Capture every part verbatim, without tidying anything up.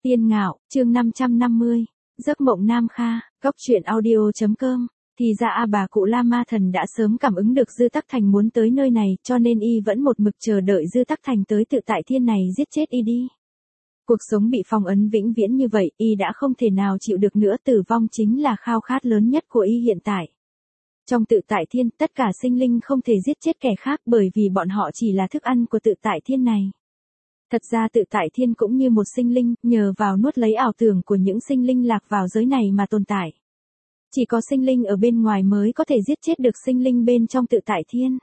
Tiên Ngạo, chương năm trăm năm mươi. Giấc mộng Nam Kha, Cóc truyện audio chấm com. Thì ra a bà cụ La Ma Thần đã sớm cảm ứng được Dư Tắc Thành muốn tới nơi này, cho nên y vẫn một mực chờ đợi Dư Tắc Thành tới tự tại thiên này giết chết y đi. Cuộc sống bị phong ấn vĩnh viễn như vậy, y đã không thể nào chịu được nữa, tử vong chính là khao khát lớn nhất của y hiện tại. Trong tự tại thiên, tất cả sinh linh không thể giết chết kẻ khác bởi vì bọn họ chỉ là thức ăn của tự tại thiên này. Thật ra tự tại thiên cũng như một sinh linh, nhờ vào nuốt lấy ảo tưởng của những sinh linh lạc vào giới này mà tồn tại. Chỉ có sinh linh ở bên ngoài mới có thể giết chết được sinh linh bên trong tự tại thiên.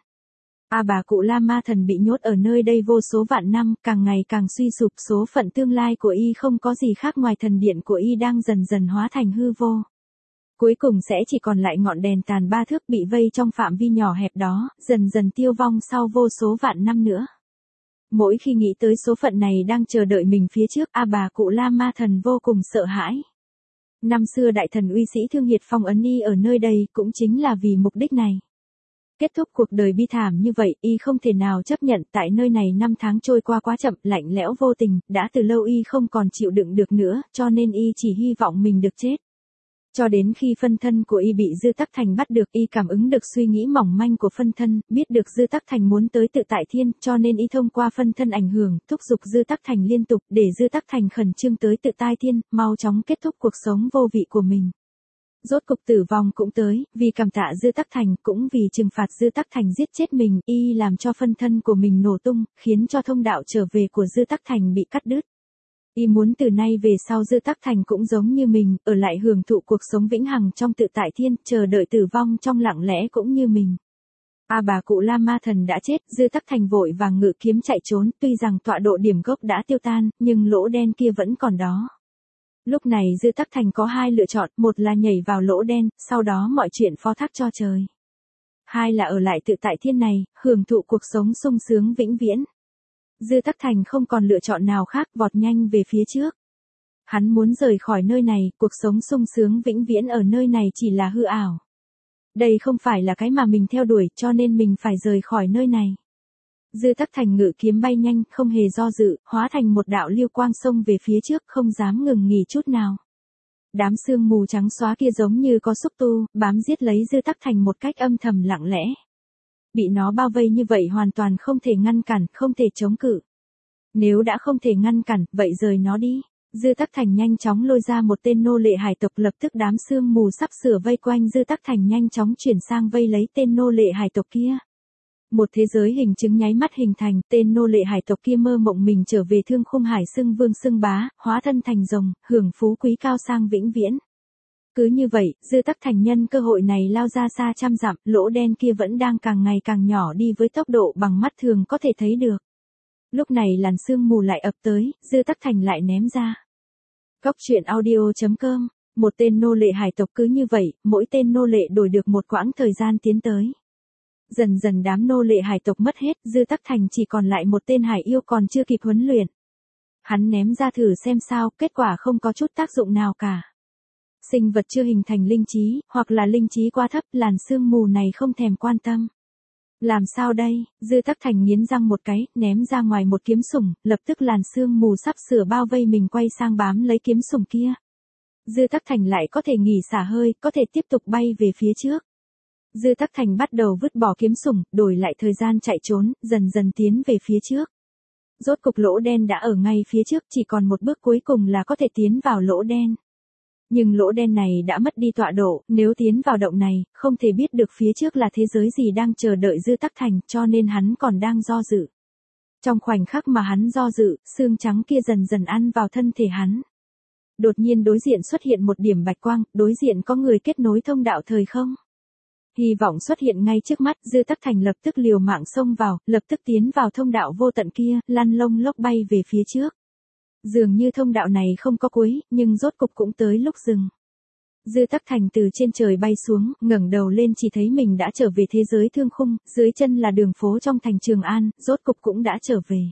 A bà cụ La Ma Thần bị nhốt ở nơi đây vô số vạn năm, càng ngày càng suy sụp, số phận tương lai của y không có gì khác ngoài thần điện của y đang dần dần hóa thành hư vô. Cuối cùng sẽ chỉ còn lại ngọn đèn tàn ba thước bị vây trong phạm vi nhỏ hẹp đó, dần dần tiêu vong sau vô số vạn năm nữa. Mỗi khi nghĩ tới số phận này đang chờ đợi mình phía trước, a bà cụ La Ma Thần vô cùng sợ hãi. Năm xưa đại thần uy sĩ Thương Hiệt phong ấn y ở nơi đây cũng chính là vì mục đích này. Kết thúc cuộc đời bi thảm như vậy, y không thể nào chấp nhận, tại nơi này năm tháng trôi qua quá chậm, lạnh lẽo vô tình, đã từ lâu y không còn chịu đựng được nữa, cho nên y chỉ hy vọng mình được chết. Cho đến khi phân thân của y bị Dư Tắc Thành bắt được, y cảm ứng được suy nghĩ mỏng manh của phân thân, biết được Dư Tắc Thành muốn tới tự tại thiên, cho nên y thông qua phân thân ảnh hưởng, thúc giục Dư Tắc Thành liên tục để Dư Tắc Thành khẩn trương tới tự tai thiên, mau chóng kết thúc cuộc sống vô vị của mình. Rốt cục tử vong cũng tới, vì cảm tạ Dư Tắc Thành, cũng vì trừng phạt Dư Tắc Thành giết chết mình, y làm cho phân thân của mình nổ tung, khiến cho thông đạo trở về của Dư Tắc Thành bị cắt đứt. Y muốn từ nay về sau Dư Tắc Thành cũng giống như mình, ở lại hưởng thụ cuộc sống vĩnh hằng trong tự tại thiên, chờ đợi tử vong trong lặng lẽ cũng như mình. A bà cụ La Ma Thần đã chết, Dư Tắc Thành vội vàng ngự kiếm chạy trốn, tuy rằng tọa độ điểm gốc đã tiêu tan, nhưng lỗ đen kia vẫn còn đó. Lúc này Dư Tắc Thành có hai lựa chọn, một là nhảy vào lỗ đen, sau đó mọi chuyện phó thác cho trời. Hai là ở lại tự tại thiên này, hưởng thụ cuộc sống sung sướng vĩnh viễn. Dư Tắc Thành không còn lựa chọn nào khác, vọt nhanh về phía trước. Hắn muốn rời khỏi nơi này, cuộc sống sung sướng vĩnh viễn ở nơi này chỉ là hư ảo. Đây không phải là cái mà mình theo đuổi, cho nên mình phải rời khỏi nơi này. Dư Tắc Thành ngự kiếm bay nhanh, không hề do dự, hóa thành một đạo lưu quang xông về phía trước, không dám ngừng nghỉ chút nào. Đám sương mù trắng xóa kia giống như có xúc tu, bám giết lấy Dư Tắc Thành một cách âm thầm lặng lẽ. Bị nó bao vây như vậy hoàn toàn không thể ngăn cản, không thể chống cự. Nếu đã không thể ngăn cản, vậy rời nó đi. Dư Tắc Thành nhanh chóng lôi ra một tên nô lệ hải tộc, lập tức đám sương mù sắp sửa vây quanh Dư Tắc Thành nhanh chóng chuyển sang vây lấy tên nô lệ hải tộc kia. Một thế giới hình chứng nháy mắt hình thành, tên nô lệ hải tộc kia mơ mộng mình trở về Thương Khung Hải xưng vương xưng bá, hóa thân thành rồng, hưởng phú quý cao sang vĩnh viễn. Cứ như vậy, Dư Tắc Thành nhân cơ hội này lao ra xa trăm dặm, lỗ đen kia vẫn đang càng ngày càng nhỏ đi với tốc độ bằng mắt thường có thể thấy được. Lúc này làn sương mù lại ập tới, Dư Tắc Thành lại ném ra. Cóc truyện audio chấm com, một tên nô lệ hải tộc cứ như vậy, mỗi tên nô lệ đổi được một quãng thời gian tiến tới. Dần dần đám nô lệ hải tộc mất hết, Dư Tắc Thành chỉ còn lại một tên hải yêu còn chưa kịp huấn luyện. Hắn ném ra thử xem sao, kết quả không có chút tác dụng nào cả. Sinh vật chưa hình thành linh trí, hoặc là linh trí quá thấp, làn sương mù này không thèm quan tâm. Làm sao đây? Dư Tắc Thành nghiến răng một cái, ném ra ngoài một kiếm sủng, lập tức làn sương mù sắp sửa bao vây mình quay sang bám lấy kiếm sủng kia. Dư Tắc Thành lại có thể nghỉ xả hơi, có thể tiếp tục bay về phía trước. Dư Tắc Thành bắt đầu vứt bỏ kiếm sủng, đổi lại thời gian chạy trốn, dần dần tiến về phía trước. Rốt cục lỗ đen đã ở ngay phía trước, chỉ còn một bước cuối cùng là có thể tiến vào lỗ đen. Nhưng lỗ đen này đã mất đi tọa độ, nếu tiến vào động này, không thể biết được phía trước là thế giới gì đang chờ đợi Dư Tắc Thành, cho nên hắn còn đang do dự. Trong khoảnh khắc mà hắn do dự, xương trắng kia dần dần ăn vào thân thể hắn. Đột nhiên đối diện xuất hiện một điểm bạch quang, đối diện có người kết nối thông đạo thời không. Hy vọng xuất hiện ngay trước mắt, Dư Tắc Thành lập tức liều mạng xông vào, lập tức tiến vào thông đạo vô tận kia, lăn lông lốc bay về phía trước. Dường như thông đạo này không có cuối, nhưng rốt cục cũng tới lúc dừng. Dư Tắc Thành từ trên trời bay xuống, ngẩng đầu lên chỉ thấy mình đã trở về thế giới thương khung, dưới chân là đường phố trong thành Trường An, rốt cục cũng đã trở về.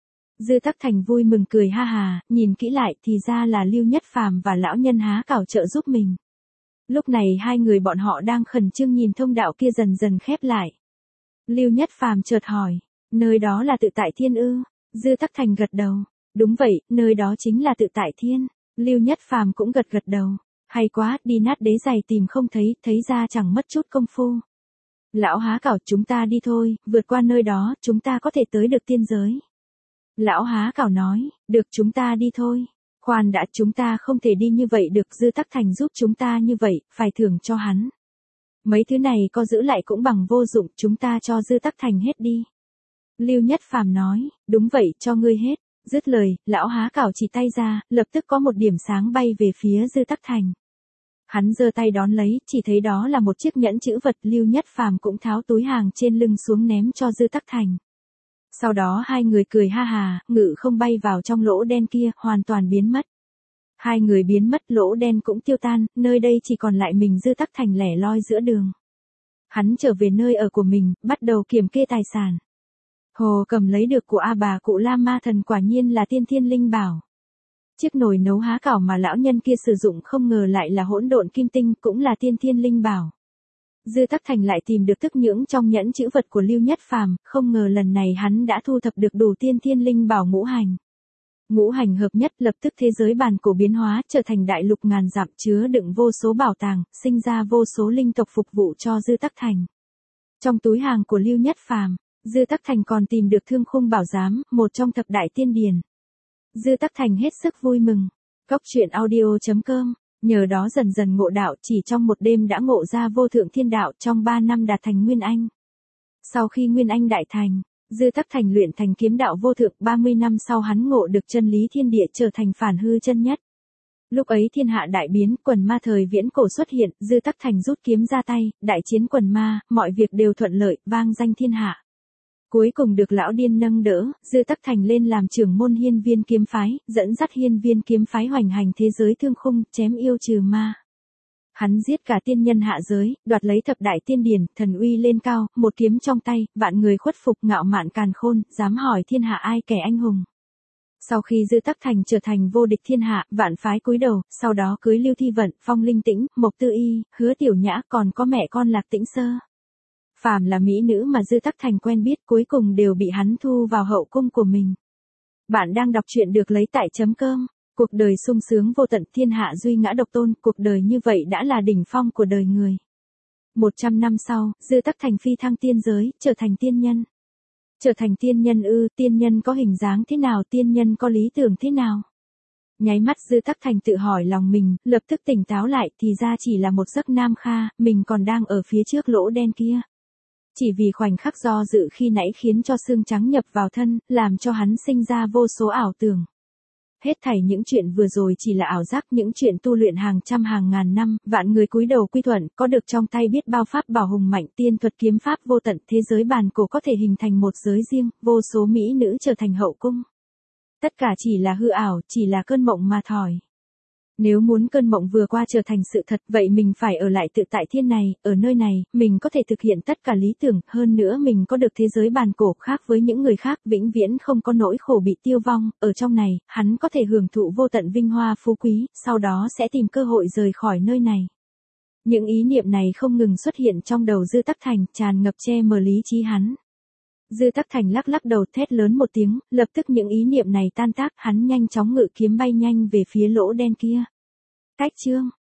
Dư Tắc Thành vui mừng cười ha hà, nhìn kỹ lại thì ra là Lưu Nhất Phàm và lão nhân há cảo trợ giúp mình. Lúc này hai người bọn họ đang khẩn trương nhìn thông đạo kia dần dần khép lại. Lưu Nhất Phàm chợt hỏi, nơi đó là tự tại thiên ư? Dư Tắc Thành gật đầu. Đúng vậy, nơi đó chính là tự tại thiên. Lưu Nhất Phàm cũng gật gật đầu. Hay quá, đi nát đế giày tìm không thấy, thấy ra chẳng mất chút công phu. Lão Há Cảo, chúng ta đi thôi, vượt qua nơi đó, chúng ta có thể tới được tiên giới. Lão Há Cảo nói, được, chúng ta đi thôi. Khoan đã, chúng ta không thể đi như vậy được, Dư Tắc Thành giúp chúng ta như vậy, phải thưởng cho hắn. Mấy thứ này có giữ lại cũng bằng vô dụng, chúng ta cho Dư Tắc Thành hết đi. Lưu Nhất Phàm nói, đúng vậy, cho ngươi hết. Dứt lời, lão Há Cảo chỉ tay ra, lập tức có một điểm sáng bay về phía Dư Tắc Thành. Hắn giơ tay đón lấy, chỉ thấy đó là một chiếc nhẫn chữ vật, Lưu Nhất Phàm cũng tháo túi hàng trên lưng xuống ném cho Dư Tắc Thành. Sau đó hai người cười ha hà, ngự không bay vào trong lỗ đen kia, hoàn toàn biến mất. Hai người biến mất, lỗ đen cũng tiêu tan, nơi đây chỉ còn lại mình Dư Tắc Thành lẻ loi giữa đường. Hắn trở về nơi ở của mình, bắt đầu kiểm kê tài sản. Hồ Cầm lấy được của A Bà Cụ La Ma Thần quả nhiên là tiên thiên linh bảo. Chiếc nồi nấu há cảo mà lão nhân kia sử dụng không ngờ lại là hỗn độn kim tinh, cũng là tiên thiên linh bảo. Dư Tắc Thành lại tìm được thức nhưỡng trong nhẫn chữ vật của Lưu Nhất Phàm, không ngờ lần này hắn đã thu thập được đủ tiên thiên linh bảo ngũ hành. Ngũ hành hợp nhất, lập tức thế giới bàn cổ biến hóa, trở thành đại lục ngàn dặm chứa đựng vô số bảo tàng, sinh ra vô số linh tộc phục vụ cho Dư Tắc Thành. Trong túi hàng của Lưu Nhất Phàm, Dư Tắc Thành còn tìm được Thương Khung Bảo Giám, một trong thập đại tiên điển. Dư Tắc Thành hết sức vui mừng. Cốc truyện audio chấm com, nhờ đó dần dần ngộ đạo, chỉ trong một đêm đã ngộ ra vô thượng thiên đạo, trong ba năm đạt thành Nguyên Anh. Sau khi Nguyên Anh đại thành, Dư Tắc Thành luyện thành kiếm đạo vô thượng, ba mươi năm sau hắn ngộ được chân lý thiên địa, trở thành phản hư chân nhất. Lúc ấy thiên hạ đại biến, quần ma thời viễn cổ xuất hiện, Dư Tắc Thành rút kiếm ra tay, đại chiến quần ma, mọi việc đều thuận lợi, vang danh thiên hạ. Cuối cùng được lão điên nâng đỡ, Dư Tắc Thành lên làm trưởng môn Hiên Viên kiếm phái, dẫn dắt Hiên Viên kiếm phái hoành hành thế giới thương khung, chém yêu trừ ma. Hắn giết cả tiên nhân hạ giới, đoạt lấy thập đại tiên điển, thần uy lên cao, một kiếm trong tay, vạn người khuất phục, ngạo mạn càn khôn, dám hỏi thiên hạ ai kẻ anh hùng. Sau khi Dư Tắc Thành trở thành vô địch thiên hạ, vạn phái cúi đầu, sau đó cưới Lưu Thi Vận, Phong Linh Tĩnh, Mộc Tư Y, Hứa Tiểu Nhã, còn có mẹ con Lạc Tĩnh Sơ. Phàm là mỹ nữ mà Dư Tắc Thành quen biết, cuối cùng đều bị hắn thu vào hậu cung của mình. Bạn đang đọc truyện được lấy tại chấm com. Cuộc đời sung sướng vô tận, thiên hạ duy ngã độc tôn, cuộc đời như vậy đã là đỉnh phong của đời người. Một trăm năm sau, Dư Tắc Thành phi thăng tiên giới, trở thành tiên nhân. Trở thành tiên nhân ư, tiên nhân có hình dáng thế nào, tiên nhân có lý tưởng thế nào? Nháy mắt Dư Tắc Thành tự hỏi lòng mình, lập tức tỉnh táo lại, thì ra chỉ là một giấc nam kha, mình còn đang ở phía trước lỗ đen kia. Chỉ vì khoảnh khắc do dự khi nãy khiến cho xương trắng nhập vào thân, làm cho hắn sinh ra vô số ảo tưởng. Hết thảy những chuyện vừa rồi chỉ là ảo giác, những chuyện tu luyện hàng trăm hàng ngàn năm, vạn người cúi đầu quy thuận, có được trong tay biết bao pháp bảo hùng mạnh, tiên thuật kiếm pháp vô tận, thế giới bàn cổ có thể hình thành một giới riêng, vô số mỹ nữ trở thành hậu cung. Tất cả chỉ là hư ảo, chỉ là cơn mộng mà thôi. Nếu muốn cơn mộng vừa qua trở thành sự thật, vậy mình phải ở lại tự tại thiên này, ở nơi này, mình có thể thực hiện tất cả lý tưởng, hơn nữa mình có được thế giới bàn cổ khác với những người khác, vĩnh viễn không có nỗi khổ bị tiêu vong, ở trong này, hắn có thể hưởng thụ vô tận vinh hoa phú quý, sau đó sẽ tìm cơ hội rời khỏi nơi này. Những ý niệm này không ngừng xuất hiện trong đầu Dư Tắc Thành, tràn ngập che mờ lý trí hắn. Dư Tắc Thành lắc lắc đầu, thét lớn một tiếng, lập tức những ý niệm này tan tác, hắn nhanh chóng ngự kiếm bay nhanh về phía lỗ đen kia. Cách chương